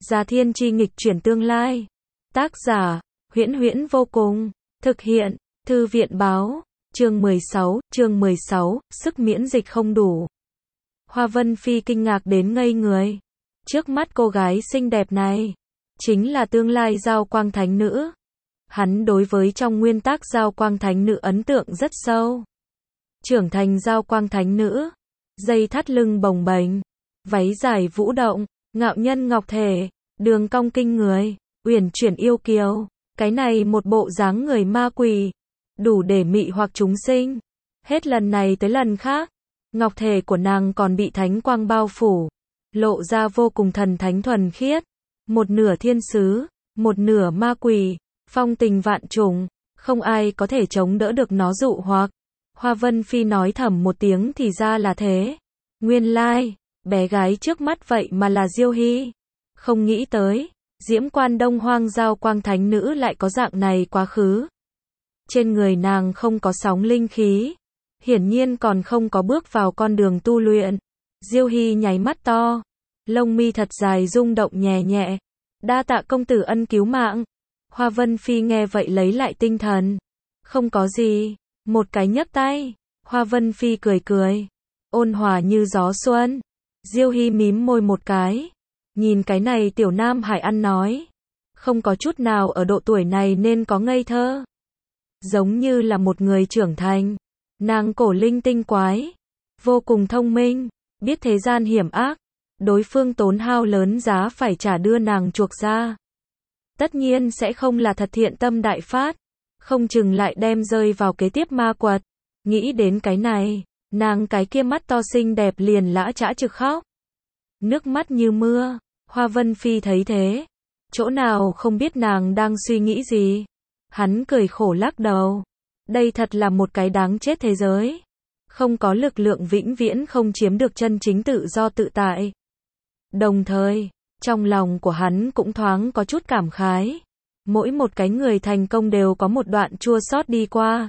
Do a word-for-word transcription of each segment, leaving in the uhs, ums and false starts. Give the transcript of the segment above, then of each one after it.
Già Thiên Chi nghịch chuyển tương lai. Tác giả, Huyễn Huyễn vô cùng. Thực hiện, Thư viện báo. Chương mười sáu, chương mười sáu, sức miễn dịch không đủ. Hoa Vân Phi kinh ngạc đến ngây người. Trước mắt cô gái xinh đẹp này, chính là tương lai Giao Quang Thánh Nữ. Hắn đối với trong nguyên tác Giao Quang Thánh Nữ ấn tượng rất sâu. Trưởng thành Giao Quang Thánh Nữ, dây thắt lưng bồng bềnh, váy dài vũ động, ngạo nhân ngọc thể, đường cong kinh người, uyển chuyển yêu kiều, cái này một bộ dáng người ma quỷ, đủ để mị hoặc chúng sinh. Hết lần này tới lần khác, ngọc thể của nàng còn bị thánh quang bao phủ, lộ ra vô cùng thần thánh thuần khiết, một nửa thiên sứ, một nửa ma quỷ, phong tình vạn trùng, không ai có thể chống đỡ được nó dụ hoặc. Hoa Vân Phi nói thầm một tiếng thì ra là thế. Nguyên lai, bé gái trước mắt vậy mà là Diêu Hy. Không nghĩ tới, Diễm Quan Đông Hoang Giao Quang Thánh Nữ lại có dạng này quá khứ. Trên người nàng không có sóng linh khí, hiển nhiên còn không có bước vào con đường tu luyện. Diêu Hy nháy mắt to, lông mi thật dài rung động nhẹ nhẹ. Đa tạ công tử ân cứu mạng. Hoa Vân Phi nghe vậy lấy lại tinh thần. Không có gì, một cái nhấc tay. Hoa Vân Phi cười cười, ôn hòa như gió xuân. Diêu Hy mím môi một cái, nhìn cái này tiểu nam hải ăn nói, không có chút nào ở độ tuổi này nên có ngây thơ, giống như là một người trưởng thành. Nàng cổ linh tinh quái, vô cùng thông minh, biết thế gian hiểm ác, đối phương tốn hao lớn giá phải trả đưa nàng chuộc ra. Tất nhiên sẽ không là thật thiện tâm đại phát, không chừng lại đem rơi vào kế tiếp ma quật. Nghĩ đến cái này, nàng cái kia mắt to xinh đẹp liền lã chã trực khóc. Nước mắt như mưa. Hoa Vân Phi thấy thế, chỗ nào không biết nàng đang suy nghĩ gì. Hắn cười khổ lắc đầu. Đây thật là một cái đáng chết thế giới. Không có lực lượng vĩnh viễn không chiếm được chân chính tự do tự tại. Đồng thời, trong lòng của hắn cũng thoáng có chút cảm khái. Mỗi một cái người thành công đều có một đoạn chua xót đi qua.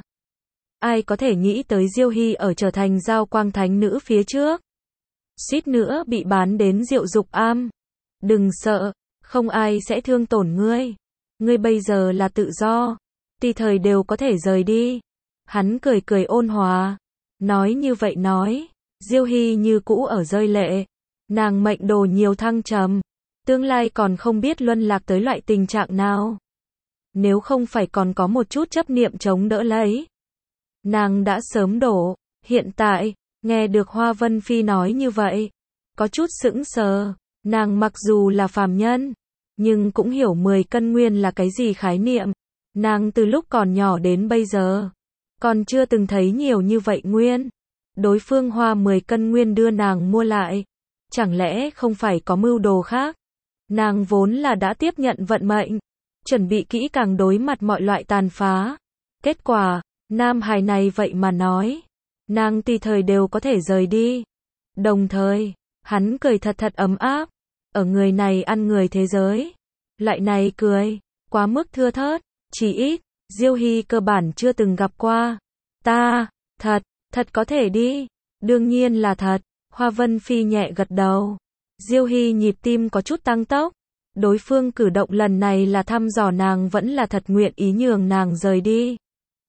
Ai có thể nghĩ tới Diêu Hy ở trở thành Giao Quang Thánh Nữ phía trước, suýt nữa bị bán đến Diệu Dục Am. Đừng sợ, không ai sẽ thương tổn ngươi. Ngươi bây giờ là tự do, tùy thời đều có thể rời đi. Hắn cười cười ôn hòa. Nói như vậy nói, Diêu Hy như cũ ở rơi lệ. Nàng mệnh đồ nhiều thăng trầm, tương lai còn không biết luân lạc tới loại tình trạng nào. Nếu không phải còn có một chút chấp niệm chống đỡ lấy, nàng đã sớm đổ. Hiện tại, nghe được Hoa Vân Phi nói như vậy, có chút sững sờ. Nàng mặc dù là phàm nhân, nhưng cũng hiểu mười cân nguyên là cái gì khái niệm. Nàng từ lúc còn nhỏ đến bây giờ, còn chưa từng thấy nhiều như vậy nguyên. Đối phương hoa mười cân nguyên đưa nàng mua lại, chẳng lẽ không phải có mưu đồ khác? Nàng vốn là đã tiếp nhận vận mệnh, chuẩn bị kỹ càng đối mặt mọi loại tàn phá. Kết quả, nam hài này vậy mà nói, nàng tùy thời đều có thể rời đi. Đồng thời, hắn cười thật thật ấm áp. Ở người này ăn người thế giới, loại này cười, quá mức thưa thớt, chỉ ít, Diêu Hy cơ bản chưa từng gặp qua. Ta, thật, thật có thể đi. Đương nhiên là thật. Hoa Vân Phi nhẹ gật đầu. Diêu Hy nhịp tim có chút tăng tốc. Đối phương cử động lần này là thăm dò nàng vẫn là thật nguyện ý nhường nàng rời đi.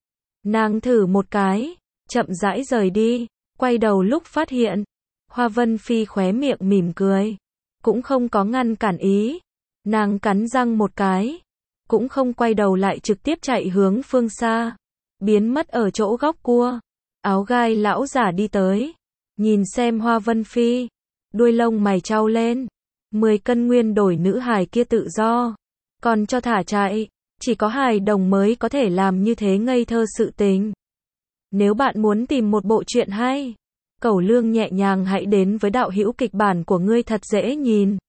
Nàng thử một cái, chậm rãi rời đi, quay đầu lúc phát hiện, Hoa Vân Phi khóe miệng mỉm cười, cũng không có ngăn cản ý. Nàng cắn răng một cái, cũng không quay đầu lại trực tiếp chạy hướng phương xa, biến mất ở chỗ góc cua. Áo gai lão giả đi tới, nhìn xem Hoa Vân Phi, đuôi lông mày chau lên. Mười cân nguyên đổi nữ hài kia tự do, còn cho thả chạy, chỉ có hài đồng mới có thể làm như thế ngây thơ sự tình. Nếu bạn muốn tìm một bộ truyện hay, cẩu lương nhẹ nhàng hãy đến với đạo hữu kịch bản của ngươi thật dễ nhìn.